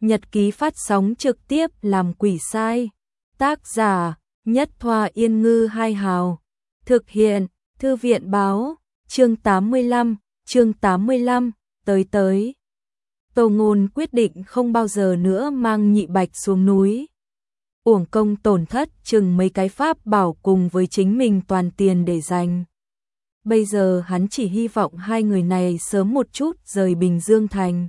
Nhật ký phát sóng trực tiếp làm quỷ sai. Tác giả Nhất Thoa Yên Ngư Hai Hào. Thực hiện Thư viện Báo. Chương 85, tới. Tô Ngôn quyết định không bao giờ nữa mang Nhị Bạch xuống núi. Uổng công tổn thất chừng mấy cái pháp bảo cùng với chính mình toàn tiền để dành. Bây giờ hắn chỉ hy vọng hai người này sớm một chút rời Bình Dương Thành.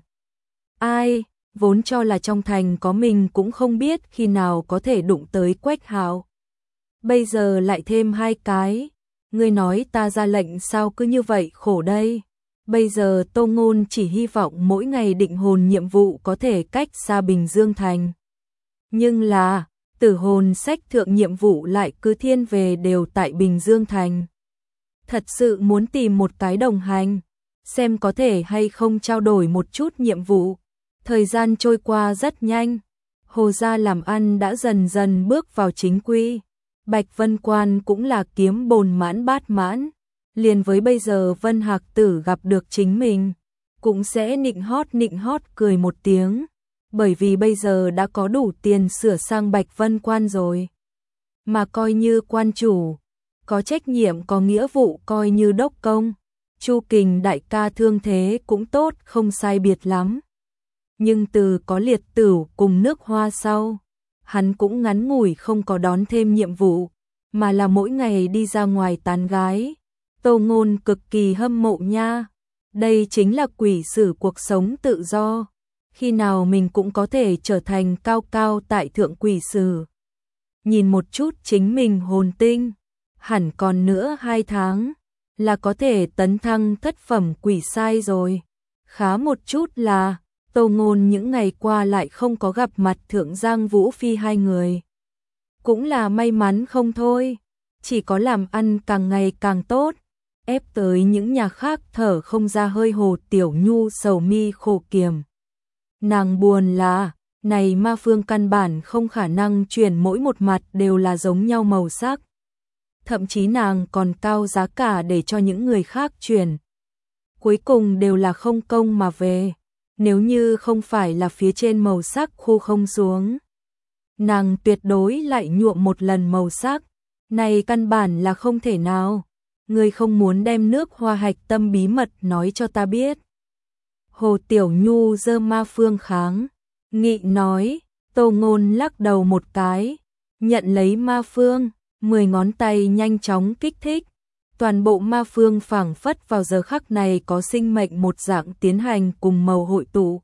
Ai, vốn cho là trong thành có mình cũng không biết khi nào có thể đụng tới Quách Hạo. Bây giờ lại thêm hai cái. Ngươi nói ta ra lệnh sao cứ như vậy khổ đây. Bây giờ Tô Ngôn chỉ hy vọng mỗi ngày định hồn nhiệm vụ có thể cách xa Bình Dương Thành. Nhưng là, tử hồn sách thượng nhiệm vụ lại cứ thiên về đều tại Bình Dương Thành. Thật sự muốn tìm một cái đồng hành, xem có thể hay không trao đổi một chút nhiệm vụ. Thời gian trôi qua rất nhanh, Hồ gia làm ăn đã dần dần bước vào chính quy. Bạch Vân Quan cũng là kiếm bồn mãn bát mãn. Liền với bây giờ Vân Hạc Tử gặp được chính mình, cũng sẽ nịnh hót cười một tiếng. Bởi vì bây giờ đã có đủ tiền sửa sang Bạch Vân Quan rồi. Mà coi như quan chủ, có trách nhiệm có nghĩa vụ coi như đốc công. Chu Kình đại ca thương thế cũng tốt không sai biệt lắm. Nhưng từ có liệt tửu cùng nước hoa sau, hắn cũng ngắn ngủi không có đón thêm nhiệm vụ, mà là mỗi ngày đi ra ngoài tán gái. Tô Ngôn cực kỳ hâm mộ nha. Đây chính là quỷ sử cuộc sống tự do. Khi nào mình cũng có thể trở thành cao cao tại thượng quỷ sử. Nhìn một chút chính mình hồn tinh, hẳn còn nữa 2 tháng là có thể tấn thăng thất phẩm quỷ sai rồi. Khá một chút là Tô Ngôn những ngày qua lại không có gặp mặt Thượng Giang Vũ Phi hai người. Cũng là may mắn không thôi, chỉ có làm ăn càng ngày càng tốt, ép tới những nhà khác thở không ra hơi. Hồ Tiểu Nhu sầu mi khổ kiểm. Nàng buồn là, này ma phương căn bản không khả năng chuyển mỗi một mặt đều là giống nhau màu sắc. Thậm chí nàng còn cao giá cả để cho những người khác chuyển. Cuối cùng đều là không công mà về. Nếu như không phải là phía trên màu sắc khu không xuống, nàng tuyệt đối lại nhuộm một lần màu sắc. Này căn bản là không thể nào. Ngươi không muốn đem nước hoa hạch tâm bí mật nói cho ta biết. Hồ Tiểu Nhu giơ ma phương kháng nghị nói. Tô Ngôn lắc đầu một cái, nhận lấy ma phương, 10 ngón tay nhanh chóng kích thích. Toàn bộ ma phương phảng phất vào giờ khắc này có sinh mệnh một dạng tiến hành cùng màu hội tụ.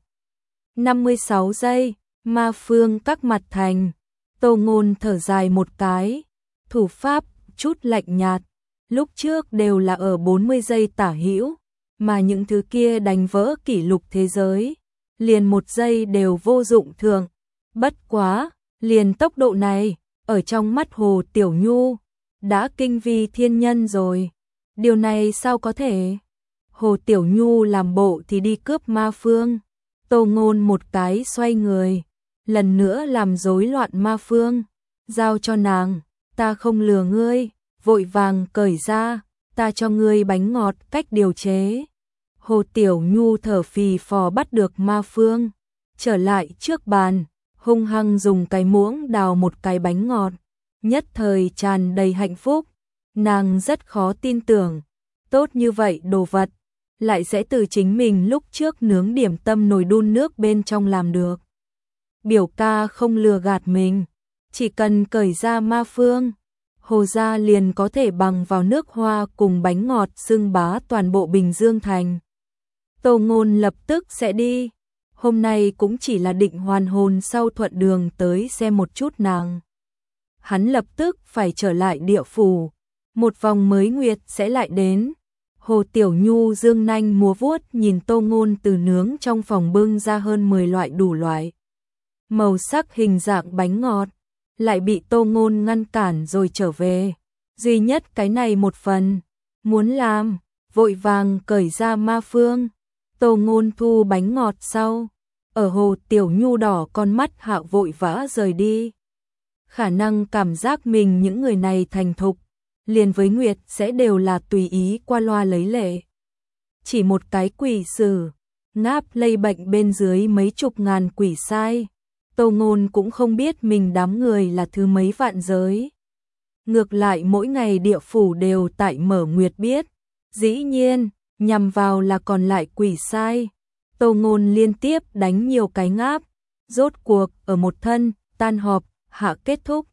56 giây, ma phương các mặt thành. Tô Ngôn thở dài một cái, thủ pháp chút lạnh nhạt. Lúc trước đều là ở 40 giây tả hữu, mà những thứ kia đánh vỡ kỷ lục thế giới, liền 1 giây đều vô dụng thường. Bất quá, liền tốc độ này, ở trong mắt Hồ Tiểu Nhu, đã kinh vi thiên nhân rồi. Điều này sao có thể? Hồ Tiểu Nhu làm bộ thì đi cướp ma phương. Tô Ngôn một cái xoay người, lần nữa làm rối loạn ma phương. Giao cho nàng, ta không lừa ngươi, vội vàng cởi ra, ta cho ngươi bánh ngọt cách điều chế. Hồ Tiểu Nhu thở phì phò bắt được ma phương, trở lại trước bàn, hung hăng dùng cái muỗng đào một cái bánh ngọt. Nhất thời tràn đầy hạnh phúc. Nàng rất khó tin tưởng, tốt như vậy đồ vật, lại sẽ từ chính mình lúc trước nướng điểm tâm nồi đun nước bên trong làm được. Biểu ca không lừa gạt mình, chỉ cần cởi ra ma phương, Hồ gia liền có thể bằng vào nước hoa cùng bánh ngọt xưng bá toàn bộ Bình Dương Thành. Tô Ngôn lập tức sẽ đi, hôm nay cũng chỉ là định hoàn hồn sau thuận đường tới xem một chút nàng. Hắn lập tức phải trở lại địa phủ, một vòng mới nguyệt sẽ lại đến. Hồ Tiểu Nhu dương nanh múa vuốt nhìn Tô Ngôn từ nướng trong phòng bưng ra hơn 10 loại đủ loại màu sắc hình dạng bánh ngọt, lại bị Tô Ngôn ngăn cản rồi trở về. Duy nhất cái này một phần, muốn làm, vội vàng cởi ra ma phương. Tô Ngôn thu bánh ngọt sau, ở Hồ Tiểu Nhu đỏ con mắt hạ vội vã rời đi. Khả năng cảm giác mình những người này thành thục, liền với Nguyệt sẽ đều là tùy ý qua loa lấy lệ. Chỉ một cái quỷ sử, ngáp lây bệnh bên dưới mấy chục ngàn quỷ sai. Tô Ngôn cũng không biết mình đám người là thứ mấy vạn giới. Ngược lại mỗi ngày địa phủ đều tại mở nguyệt biết. Dĩ nhiên, nhằm vào là còn lại quỷ sai. Tô Ngôn liên tiếp đánh nhiều cái ngáp. Rốt cuộc ở một thân, tan họp, hạ kết thúc.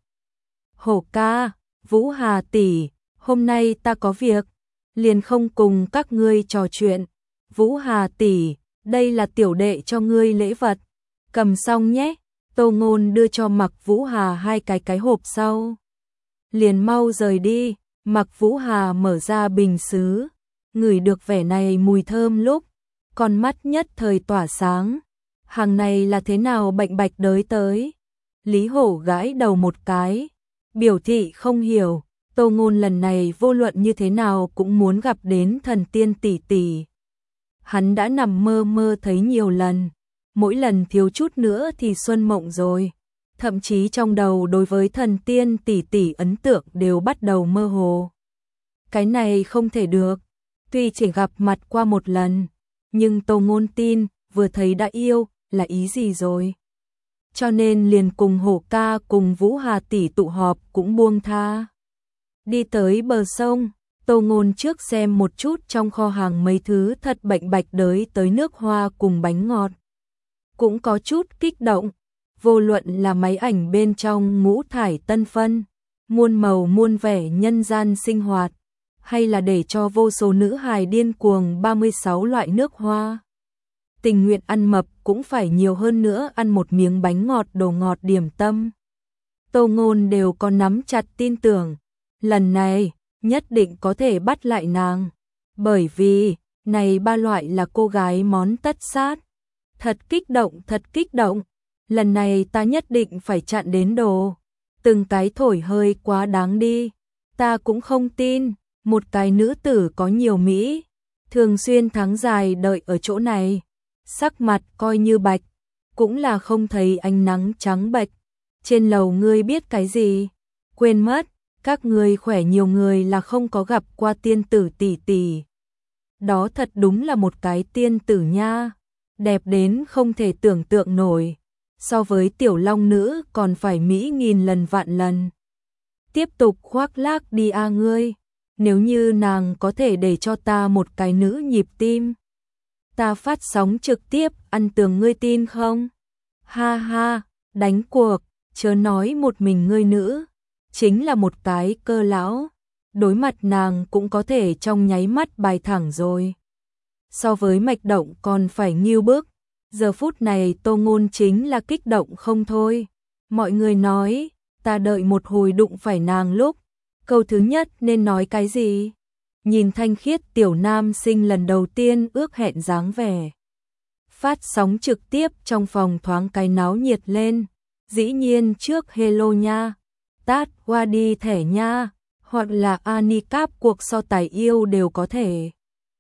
Hổ ca, Vũ Hà tỷ, hôm nay ta có việc, liền không cùng các ngươi trò chuyện. Vũ Hà tỷ, đây là tiểu đệ cho ngươi lễ vật, cầm xong nhé. Tô Ngôn đưa cho Mạc Vũ Hà hai cái hộp sau. Liền mau rời đi. Mạc Vũ Hà mở ra bình sứ, ngửi được vẻ này mùi thơm lúc, con mắt nhất thời tỏa sáng. Hàng này là thế nào bệnh bạch đới tới? Lý Hổ gãi đầu một cái, biểu thị không hiểu. Tô Ngôn lần này vô luận như thế nào cũng muốn gặp đến thần tiên tỷ tỷ. Hắn đã nằm mơ thấy nhiều lần, mỗi lần thiếu chút nữa thì xuân mộng rồi. Thậm chí trong đầu đối với thần tiên tỷ tỷ ấn tượng đều bắt đầu mơ hồ. Cái này không thể được, tuy chỉ gặp mặt qua một lần, nhưng Tô Ngôn tin, vừa thấy đã yêu, là ý gì rồi. Cho nên liền cùng Hổ ca cùng Vũ Hà tỷ tụ họp cũng buông tha. Đi tới bờ sông, Tô Ngôn trước xem một chút trong kho hàng mấy thứ thật bệnh bạch đới tới nước hoa cùng bánh ngọt. Cũng có chút kích động, vô luận là máy ảnh bên trong ngũ thải tân phân, muôn màu muôn vẻ nhân gian sinh hoạt, hay là để cho vô số nữ hài điên cuồng 36 loại nước hoa. Tình nguyện ăn mập cũng phải nhiều hơn nữa ăn một miếng bánh ngọt đồ ngọt điểm tâm. Tô Ngôn đều có nắm chặt tin tưởng, lần này nhất định có thể bắt lại nàng, bởi vì này ba loại là cô gái món tất sát. Thật kích động, lần này ta nhất định phải chặn đến đồ. Từng cái thổi hơi quá đáng đi, ta cũng không tin, một cái nữ tử có nhiều mỹ, thường xuyên tháng dài đợi ở chỗ này, sắc mặt coi như bạch, cũng là không thấy ánh nắng trắng bệch. Trên lầu ngươi biết cái gì? Quên mất, các ngươi khỏe nhiều người là không có gặp qua tiên tử tỷ tỷ. Đó thật đúng là một cái tiên tử nha, đẹp đến không thể tưởng tượng nổi, so với tiểu long nữ còn phải mỹ nghìn lần vạn lần. Tiếp tục khoác lác đi a ngươi, nếu như nàng có thể để cho ta một cái nữ nhịp tim, ta phát sóng trực tiếp ăn tường ngươi tin không? Ha ha, đánh cuộc, chớ nói một mình ngươi nữ, chính là một cái cơ lão, đối mặt nàng cũng có thể trong nháy mắt bài thẳng rồi. So với mạch động còn phải nghiêu bức, giờ phút này Tô Ngôn chính là kích động không thôi. Mọi người nói, ta đợi một hồi đụng phải nàng lúc, câu thứ nhất nên nói cái gì? Nhìn thanh khiết tiểu nam sinh lần đầu tiên ước hẹn dáng vẻ. Phát sóng trực tiếp trong phòng thoáng cái náo nhiệt lên, dĩ nhiên trước hello nha, tát qua đi thẻ nha, hoặc là Anicap cuộc so tài yêu đều có thể.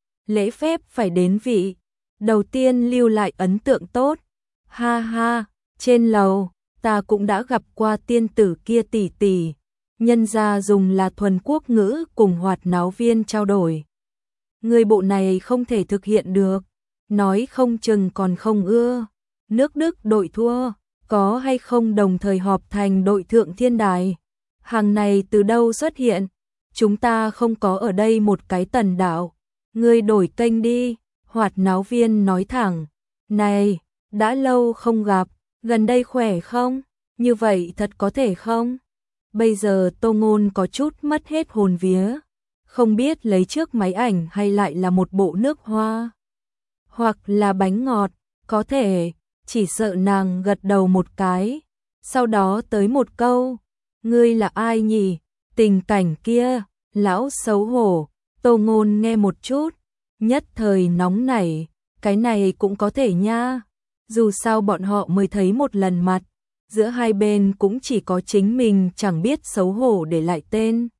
Lễ phép phải đến vị, đầu tiên lưu lại ấn tượng tốt. Ha ha, trên lầu, ta cũng đã gặp qua tiên tử kia tỷ tỷ, nhân ra dùng là thuần quốc ngữ cùng hoạt náo viên trao đổi. Người bộ này không thể thực hiện được, nói không chừng còn không ưa. Nước Đức đội thua, có hay không đồng thời họp thành đội thượng thiên đài? Hàng này từ đâu xuất hiện? Chúng ta không có ở đây một cái tần đạo. Ngươi đổi kênh đi, hoạt náo viên nói thẳng. Này, đã lâu không gặp, gần đây khỏe không? Như vậy thật có thể không? Bây giờ Tô Ngôn có chút mất hết hồn vía, không biết lấy trước máy ảnh hay lại là một bộ nước hoa, hoặc là bánh ngọt, có thể, chỉ sợ nàng gật đầu một cái, sau đó tới một câu, ngươi là ai nhỉ? Tình cảnh kia, lão xấu hổ. Tô Ngôn nghe một chút, nhất thời nóng nảy, cái này cũng có thể nha, dù sao bọn họ mới thấy một lần mặt, giữa hai bên cũng chỉ có chính mình chẳng biết xấu hổ để lại tên.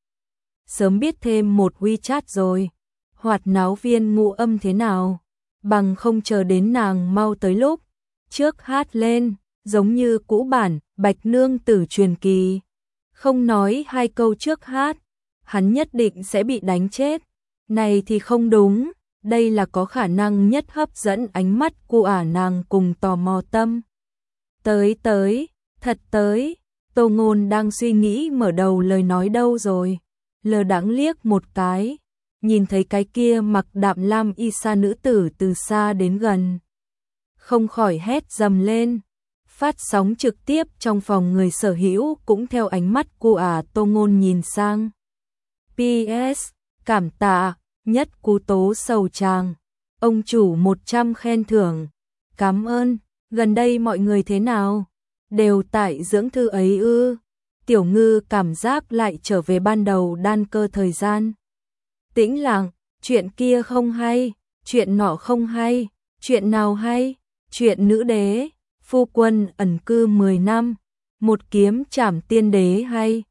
Sớm biết thêm một WeChat rồi, hoạt náo viên ngụ âm thế nào, bằng không chờ đến nàng mau tới lúc, trước hát lên, giống như cũ bản, Bạch Nương Tử truyền kỳ. Không nói hai câu trước hát, hắn nhất định sẽ bị đánh chết. Này thì không đúng, đây là có khả năng nhất hấp dẫn ánh mắt của nàng cùng tò mò tâm. Tới, thật tới, Tô Ngôn đang suy nghĩ mở đầu lời nói đâu rồi, lờ đãng liếc một cái, nhìn thấy cái kia mặc đạm lam y sa nữ tử từ xa đến gần. Không khỏi hét dầm lên, phát sóng trực tiếp trong phòng người sở hữu cũng theo ánh mắt của Tô Ngôn nhìn sang. PS, cảm tạ, nhất cú tố sầu tràng, ông chủ 100 khen thưởng, cảm ơn, gần đây mọi người thế nào? Đều tại dưỡng thư ấy ư? Tiểu Ngư cảm giác lại trở về ban đầu đan cơ thời gian. Tĩnh lặng, chuyện kia không hay, chuyện nọ không hay, chuyện nào hay? Chuyện nữ đế, phu quân ẩn cư 10 năm, một kiếm trảm tiên đế hay?